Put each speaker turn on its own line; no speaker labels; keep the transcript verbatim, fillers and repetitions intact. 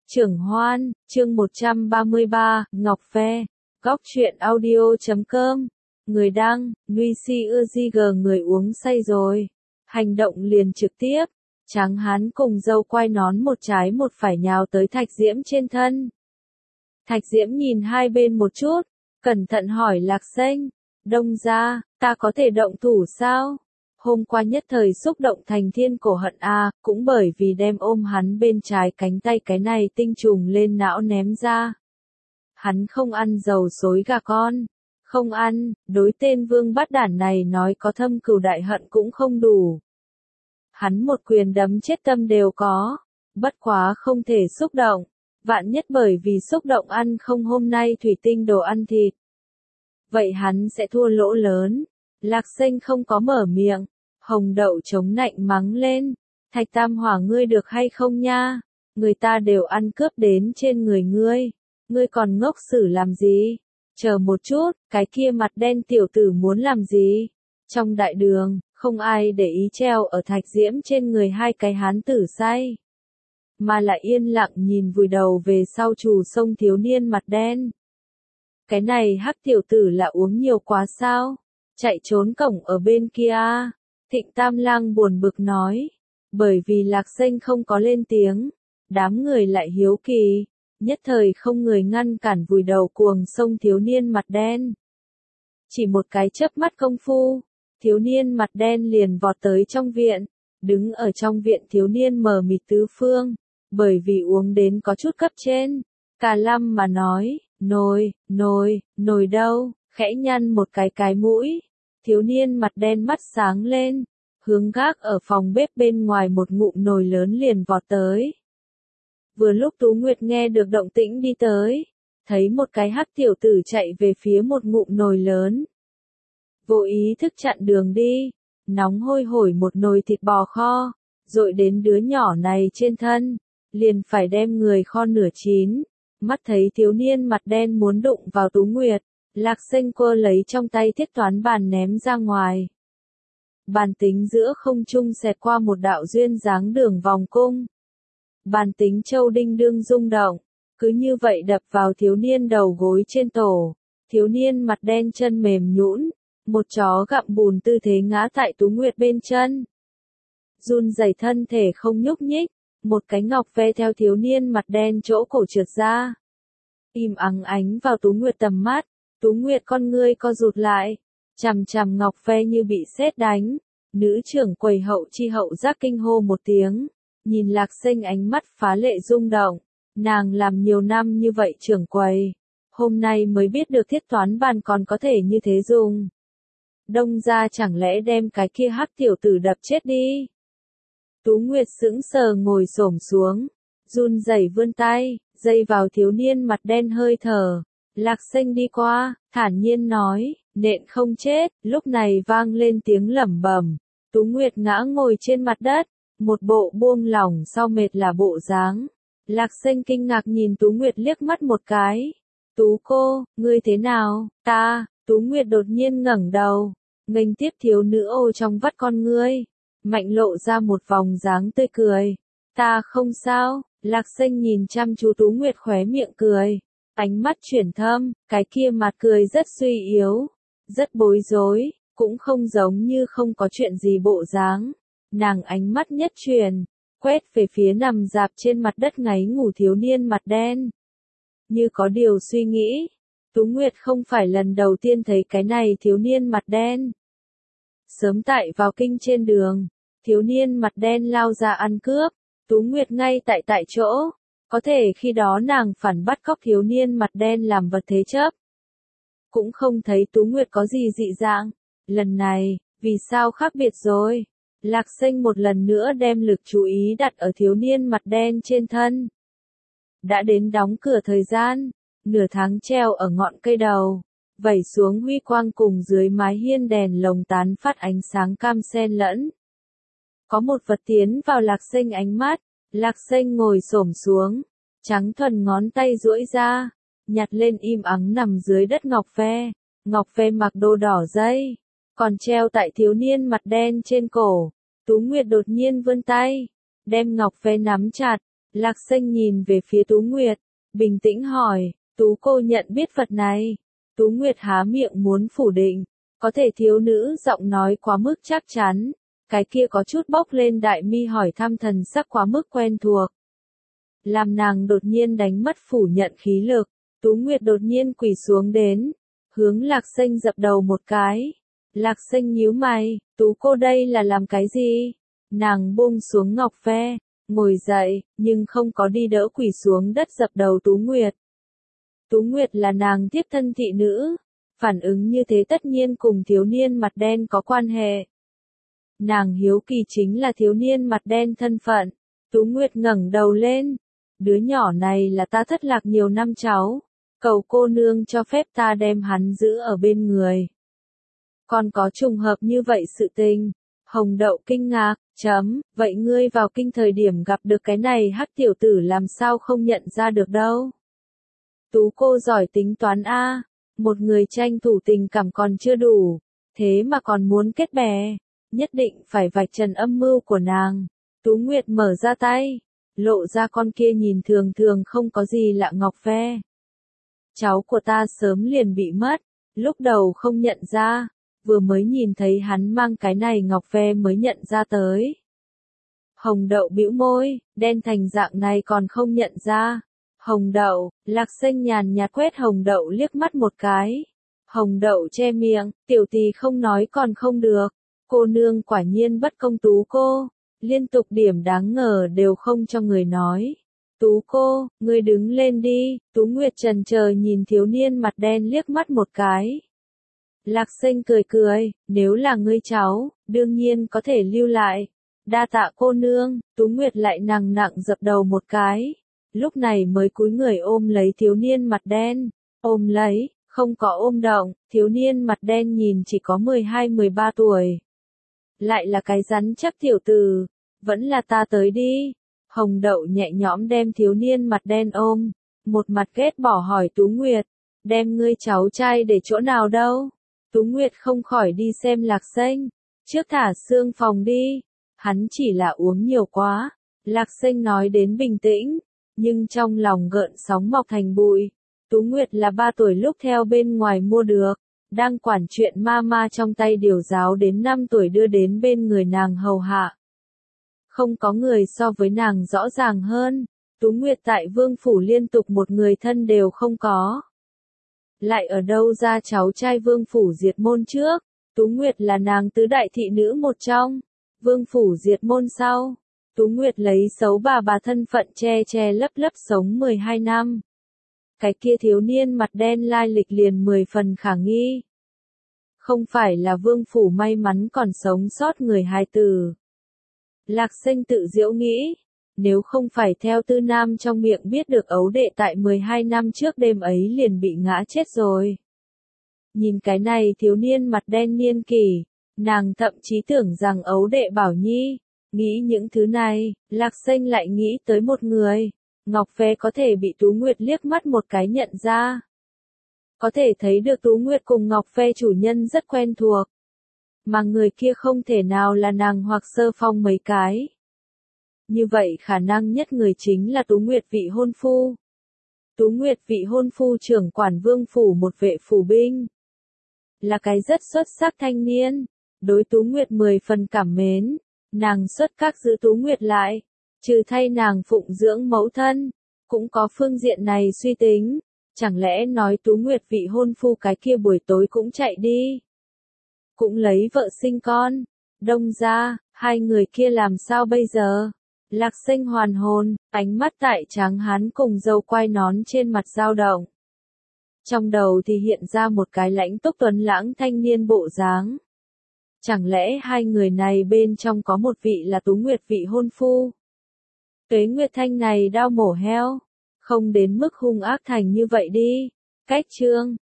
Trưởng Hoan, chương một trăm ba mươi ba, Ngọc Ve, Góc truyện audio chấm com, người đăng, Nuy Si ưa di gờ người uống say rồi, hành động liền trực tiếp, Tráng Hán cùng dâu quai nón một trái một phải nhào tới Thạch Diễm trên thân. Thạch Diễm nhìn hai bên một chút, cẩn thận hỏi Lạc Xanh, Đông gia, ta có thể động thủ sao? Hôm qua nhất thời xúc động thành thiên cổ hận a, cũng bởi vì đem ôm hắn bên trái cánh tay cái này tinh trùng lên não ném ra. Hắn không ăn dầu xối gà con, không ăn, đối tên vương bát đản này nói có thâm cừu đại hận cũng không đủ. Hắn một quyền đấm chết tâm đều có, bất quá không thể xúc động, vạn nhất bởi vì xúc động ăn không hôm nay thủy tinh đồ ăn thịt. Vậy hắn sẽ thua lỗ lớn. Lạc Xanh không có mở miệng, Hồng Đậu chống nạnh mắng lên, Thạch Tam Hỏa ngươi được hay không nha, người ta đều ăn cướp đến trên người ngươi, ngươi còn ngốc xử làm gì, chờ một chút, cái kia mặt đen tiểu tử muốn làm gì, trong đại đường, không ai để ý treo ở Thạch Diễm trên người hai cái hán tử say, mà lại yên lặng nhìn vùi đầu về sau trù sông thiếu niên mặt đen. Cái này hắc tiểu tử là uống nhiều quá sao? Chạy trốn cổng ở bên kia. Thịnh Tam Lang buồn bực nói. Bởi vì Lạc Xanh không có lên tiếng. Đám người lại hiếu kỳ. Nhất thời không người ngăn cản vùi đầu cuồng sông thiếu niên mặt đen. Chỉ một cái chớp mắt công phu. Thiếu niên mặt đen liền vọt tới trong viện. Đứng ở trong viện thiếu niên mờ mịt tứ phương. Bởi vì uống đến có chút cấp trên. Cả lâm mà nói. Nồi, nồi, nồi đâu? Khẽ nhăn một cái cái mũi. Thiếu niên mặt đen mắt sáng lên, hướng gác ở phòng bếp bên ngoài một ngụm nồi lớn liền vọt tới. Vừa lúc Tú Nguyệt nghe được động tĩnh đi tới, thấy một cái hắc tiểu tử chạy về phía một ngụm nồi lớn. Vô ý thức chặn đường đi, nóng hôi hổi một nồi thịt bò kho, dội đến đứa nhỏ này trên thân, liền phải đem người kho nửa chín. Mắt thấy thiếu niên mặt đen muốn đụng vào Tú Nguyệt. Lạc Xanh quơ lấy trong tay thiết toán bàn ném ra ngoài. Bàn tính giữa không trung xẹt qua một đạo duyên dáng đường vòng cung. Bàn tính châu đinh đương rung động, cứ như vậy đập vào thiếu niên đầu gối trên tổ. Thiếu niên mặt đen chân mềm nhũn, một chó gặm bùn tư thế ngã tại Tú Nguyệt bên chân. Run rẩy thân thể không nhúc nhích, một cái ngọc ve theo thiếu niên mặt đen chỗ cổ trượt ra. Im ắng ánh vào Tú Nguyệt tầm mắt. Tú Nguyệt con ngươi co rụt lại, chằm chằm ngọc ve như bị sét đánh, nữ trưởng quầy hậu chi hậu giác kinh hô một tiếng, nhìn Lạc Xanh ánh mắt phá lệ rung động, nàng làm nhiều năm như vậy trưởng quầy, hôm nay mới biết được thiết toán bàn còn có thể như thế dùng. Đông gia chẳng lẽ đem cái kia hắc tiểu tử đập chết đi. Tú Nguyệt sững sờ ngồi xổm xuống, run rẩy vươn tay, dây vào thiếu niên mặt đen hơi thở. Lạc Xanh đi qua, thản nhiên nói, nện không chết, lúc này vang lên tiếng lẩm bẩm. Tú Nguyệt ngã ngồi trên mặt đất, một bộ buông lỏng sau mệt là bộ dáng. Lạc Xanh kinh ngạc nhìn Tú Nguyệt liếc mắt một cái. Tú cô, ngươi thế nào? Ta, Tú Nguyệt đột nhiên ngẩng đầu, nghênh tiếp thiếu nữ ô trong vắt con ngươi, mạnh lộ ra một vòng dáng tươi cười. Ta không sao, Lạc Xanh nhìn chăm chú Tú Nguyệt khóe miệng cười. Ánh mắt chuyển thâm, cái kia mặt cười rất suy yếu, rất bối rối, cũng không giống như không có chuyện gì bộ dáng. Nàng ánh mắt nhất chuyển, quét về phía nằm dạp trên mặt đất ngáy ngủ thiếu niên mặt đen. Như có điều suy nghĩ, Tú Nguyệt không phải lần đầu tiên thấy cái này thiếu niên mặt đen. Sớm tại vào kinh trên đường, thiếu niên mặt đen lao ra ăn cướp, Tú Nguyệt ngay tại tại chỗ. Có thể khi đó nàng phản bắt cóc thiếu niên mặt đen làm vật thế chấp. Cũng không thấy Tú Nguyệt có gì dị dạng. Lần này, vì sao khác biệt rồi? Lạc Xanh một lần nữa đem lực chú ý đặt ở thiếu niên mặt đen trên thân. Đã đến đóng cửa thời gian, nửa tháng treo ở ngọn cây đầu, vẩy xuống huy quang cùng dưới mái hiên đèn lồng tán phát ánh sáng cam xen lẫn. Có một vật tiến vào Lạc Xanh ánh mắt. Lạc Xanh ngồi xổm xuống, trắng thuần ngón tay duỗi ra, nhặt lên im ắng nằm dưới đất ngọc ve, ngọc ve mặc đồ đỏ dây, còn treo tại thiếu niên mặt đen trên cổ. Tú Nguyệt đột nhiên vươn tay, đem ngọc ve nắm chặt, Lạc Xanh nhìn về phía Tú Nguyệt, bình tĩnh hỏi, Tú cô nhận biết vật này. Tú Nguyệt há miệng muốn phủ định, có thể thiếu nữ giọng nói quá mức chắc chắn, cái kia có chút bốc lên đại mi hỏi thăm thần sắc quá mức quen thuộc. Làm nàng đột nhiên đánh mất phủ nhận khí lực, Tú Nguyệt đột nhiên quỳ xuống đến, hướng Lạc Xanh dập đầu một cái. Lạc Xanh nhíu mày, Tú cô đây là làm cái gì? Nàng buông xuống ngọc ve, ngồi dậy, nhưng không có đi đỡ quỳ xuống đất dập đầu Tú Nguyệt. Tú Nguyệt là nàng tiếp thân thị nữ, phản ứng như thế tất nhiên cùng thiếu niên mặt đen có quan hệ. Nàng hiếu kỳ chính là thiếu niên mặt đen thân phận. Tú Nguyệt ngẩng đầu lên, đứa nhỏ này là ta thất lạc nhiều năm cháu, cầu cô nương cho phép ta đem hắn giữ ở bên người. Còn có trùng hợp như vậy sự tình. Hồng Đậu kinh ngạc, chấm, vậy ngươi vào kinh thời điểm gặp được cái này hắc tiểu tử làm sao không nhận ra được đâu. Tú cô giỏi tính toán a, một người tranh thủ tình cảm còn chưa đủ, thế mà còn muốn kết bè, nhất định phải vạch trần âm mưu của nàng. Tú Nguyệt mở ra tay, lộ ra con kia nhìn thường thường không có gì lạ ngọc ve. Cháu của ta sớm liền bị mất, lúc đầu không nhận ra, vừa mới nhìn thấy hắn mang cái này ngọc ve mới nhận ra tới. Hồng Đậu bĩu môi, đen thành dạng này còn không nhận ra. Hồng Đậu, Lạc Xanh nhàn nhạt quét Hồng Đậu liếc mắt một cái. Hồng Đậu che miệng, tiểu tỳ không nói còn không được. Cô nương quả nhiên bất công Tú cô, liên tục điểm đáng ngờ đều không cho người nói. Tú cô, ngươi đứng lên đi. Tú Nguyệt chần chờ nhìn thiếu niên mặt đen liếc mắt một cái. Lạc Xanh cười cười, nếu là ngươi cháu, đương nhiên có thể lưu lại. Đa tạ cô nương. Tú Nguyệt lại nặng nặng dập đầu một cái. Lúc này mới cúi người ôm lấy thiếu niên mặt đen. Ôm lấy, không có ôm động, thiếu niên mặt đen nhìn chỉ có mười hai mười ba tuổi. Lại là cái rắn chắc tiểu tử, vẫn là ta tới đi. Hồng Đậu nhẹ nhõm đem thiếu niên mặt đen ôm, một mặt ghét bỏ hỏi Tú Nguyệt, đem ngươi cháu trai để chỗ nào đâu? Tú Nguyệt không khỏi đi xem Lạc Xanh, trước thả xương phòng đi, hắn chỉ là uống nhiều quá. Lạc Xanh nói đến bình tĩnh, nhưng trong lòng gợn sóng mọc thành bụi. Tú Nguyệt là ba tuổi lúc theo bên ngoài mua được, đang quản chuyện ma ma trong tay điều giáo đến năm tuổi đưa đến bên người nàng hầu hạ. Không có người so với nàng rõ ràng hơn, Tú Nguyệt tại vương phủ liên tục một người thân đều không có. Lại ở đâu ra cháu trai vương phủ diệt môn trước? Tú Nguyệt là nàng tứ đại thị nữ một trong, vương phủ diệt môn sau. Tú Nguyệt lấy xấu bà bà thân phận che che lấp lấp sống mười hai năm. Cái kia thiếu niên mặt đen lai lịch liền mười phần khả nghi. Không phải là vương phủ may mắn còn sống sót người hài tử. Lạc Xanh tự giễu nghĩ, nếu không phải theo Tư Nam trong miệng biết được ấu đệ tại mười hai năm trước đêm ấy liền bị ngã chết rồi. Nhìn cái này thiếu niên mặt đen niên kỷ, nàng thậm chí tưởng rằng ấu đệ Bảo Nhi. Nghĩ những thứ này, Lạc Xanh lại nghĩ tới một người. Ngọc ve có thể bị Tú Nguyệt liếc mắt một cái nhận ra. Có thể thấy được Tú Nguyệt cùng Ngọc ve chủ nhân rất quen thuộc. Mà người kia không thể nào là nàng hoặc Sơ Phong mấy cái. Như vậy khả năng nhất người chính là Tú Nguyệt vị hôn phu. Tú Nguyệt vị hôn phu trưởng quản vương phủ một vệ phủ binh. Là cái rất xuất sắc thanh niên. Đối Tú Nguyệt mười phần cảm mến. Nàng xuất các giữ Tú Nguyệt lại. Trừ thay nàng phụng dưỡng mẫu thân. Cũng có phương diện này suy tính. Chẳng lẽ nói Tú Nguyệt vị hôn phu cái kia buổi tối cũng chạy đi. Cũng lấy vợ sinh con. Đông ra, hai người kia làm sao bây giờ? Lạc Xanh hoàn hồn, ánh mắt tại tráng hán cùng dâu quai nón trên mặt dao động. Trong đầu thì hiện ra một cái lãnh túc tuấn lãng thanh niên bộ dáng. Chẳng lẽ hai người này bên trong có một vị là Tú Nguyệt vị hôn phu? Tuế Nguyệt Thanh này đao mổ heo, không đến mức hung ác thành như vậy đi. Cách chương